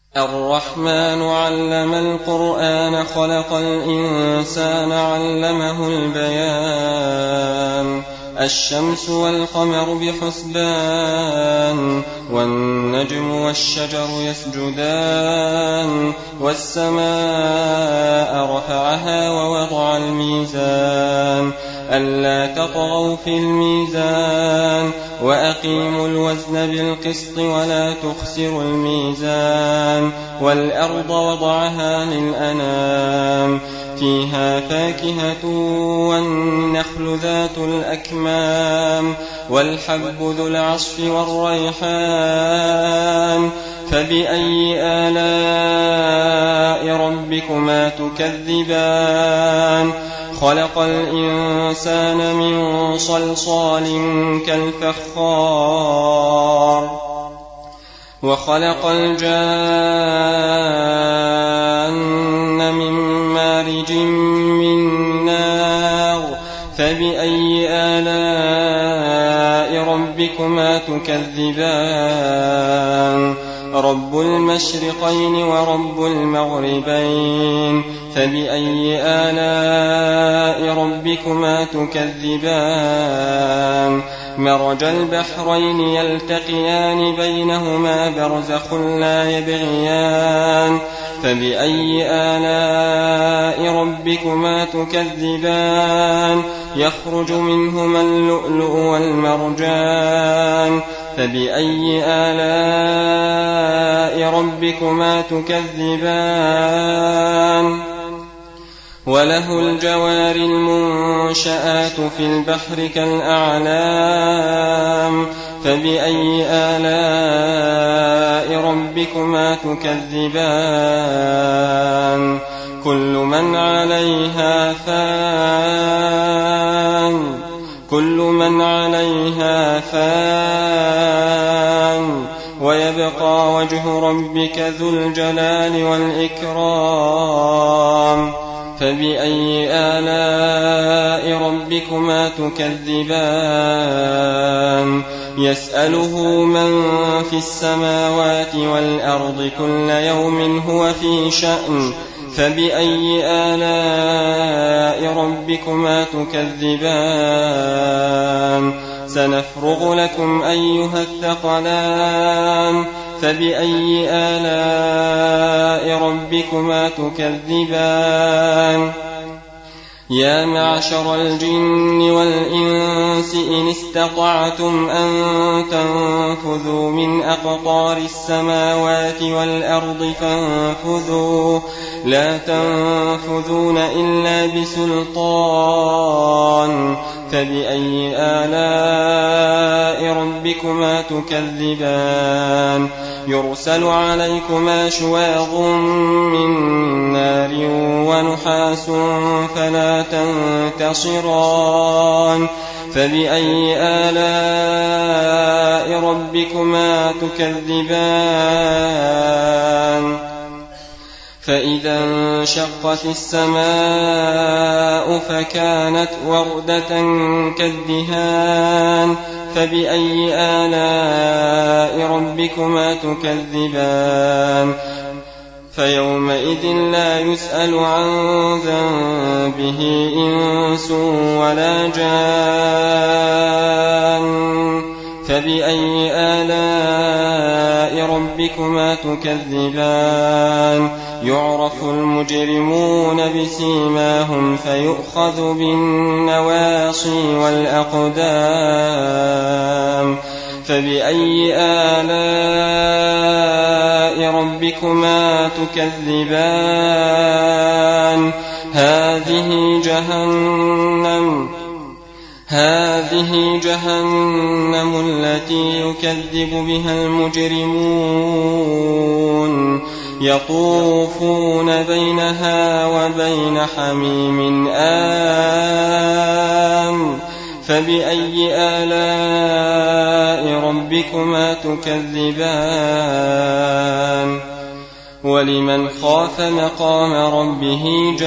الرحمن علم القرآن خلق الإنسان علمه البيان الشمس والقمر بحسبان والنجم والشجر يسجدان والسماء رفعها ووضع الميزان ألا تطغوا في الميزان وأقيموا الوزن بالقسط ولا تخسروا الميزان والأرض وضعها للأنام فيها فاكهة والنخل ذات الأكمام والحب ذو العصف والريحان فبأي آلاء ربكما تكذبان خلق الإنسان من صلصال كالفخار وخلق الجان من مارج من نار فبأي آلاء ربكما تكذبان رب المشرقين ورب المغربين فبأي آلاء ربكما تكذبان مرج البحرين يلتقيان بينهما برزخ لا يبغيان فبأي آلاء ربكما تكذبان يخرج منهما اللؤلؤ والمرجان فبأي آلاء ربكما تكذبان وله الجوار المنشآت في البحر كالأعلام فبأي آلاء ربكما تكذبان كل من عليها فان ويبقى وجه ربك ذو الجلال والإكرام فبأي آلاء ربكما تكذبان يسأله من في السماوات والأرض كل يوم هو في شأن فبأي آلاء ربكما تكذبان سنفرغ لكم أيها الثقلان فبأي آلاء ربكما تكذبان يا معشر الجن والإنس إن استطعتم أن تنفذوا من أقطار السماوات والأرض فانفذوا لا تنفذون إلا بسلطان فبأي آلاء ربكما تكذبان يرسل عليكما شواظ من نار ونحاس فلا تنتصران فبأي آلاء ربكما تكذبان فإذا انشقت السماء فكانت وردة كالدهان فبأي آلاء ربكما تكذبان فيومئذ لا يسأل عن ذنبه إنس ولا جان فبأي آلاء ربكما تكذبان يعرف المجرمون بسيماهم فيؤخذ بالنواصي والأقدام فبأي آلاء ربكما تكذبان هذه جهنم التي يكذب بها المجرمون يطوفون بينها وبين حميم آن فبأي آلاء ربكما تكذبان ولمن خاف مقام ربه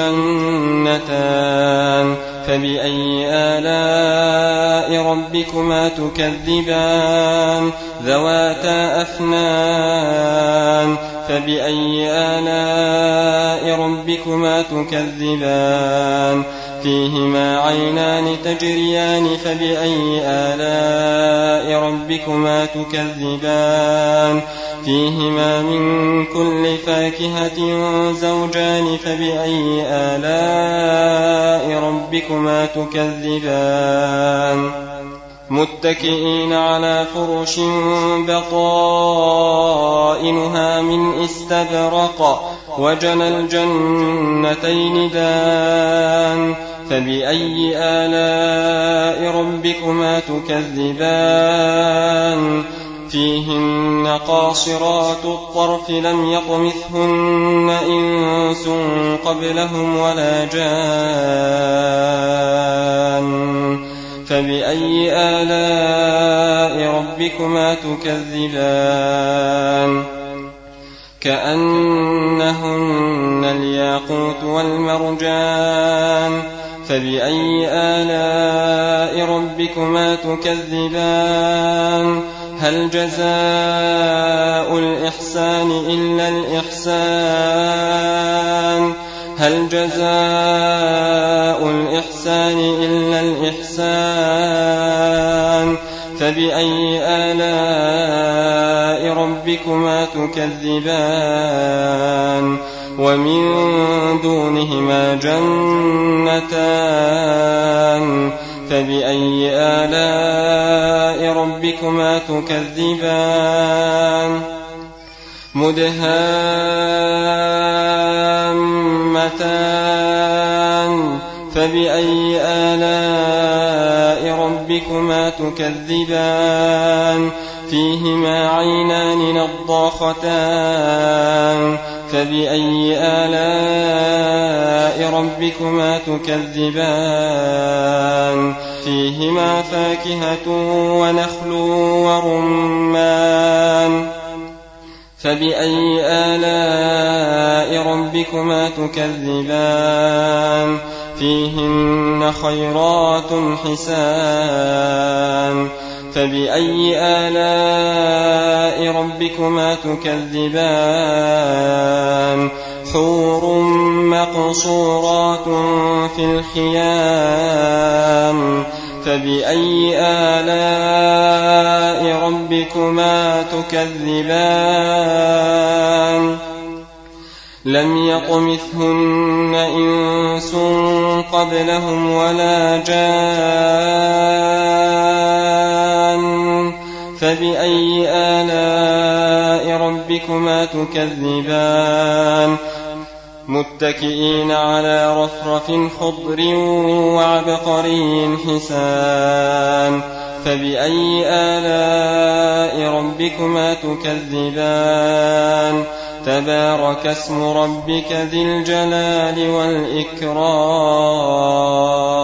جنتان فبأي آلاء ربكما تكذبان ذواتا أفنان فبأي آلاء ربكما تكذبان فيهما عينان تجريان فبأي آلاء ربكما تكذبان فيهما من كل فاكهة زوجان فبأي آلاء ربكما تكذبان متكئين على فرش بطائنها من استبرق وجنى الجنتين دان فبأي آلاء ربكما تكذبان فيهن قاصرات الطرف لم يطمثهن إنس قبلهم ولا جان فبأي آلاء ربكما تكذبان كأنهن الياقوت والمرجان فبأي آلاء ربكما تكذبان هل جزاء الإحسان إلا الإحسان هل جزاء الإحسان إلا الإحسان فبأي آلاء ربكما تكذبان ومن دونهما جنتان فبأي آلاء ربكما تكذبان مدهامتان فبأي آلاء ربكما تكذبان فيهما عينان نضاختان فبأي آلاء ربكما تكذبان فيهما فاكهة ونخل ورمان فبأي آلاء ربكما تكذبان فيهن خيرات حسان فبأي آلاء ربكما تكذبان حور مقصورات في الخيام فبأي آلاء ربكما تكذبان لم يطمثهن إنس قبلهم ولا جان فبأي آلاء ربكما تكذبان متكئين على رفرف خضر وعبقري حسان فبأي آلاء ربكما تكذبان تبارك اسم ربك ذي الجلال والإكرام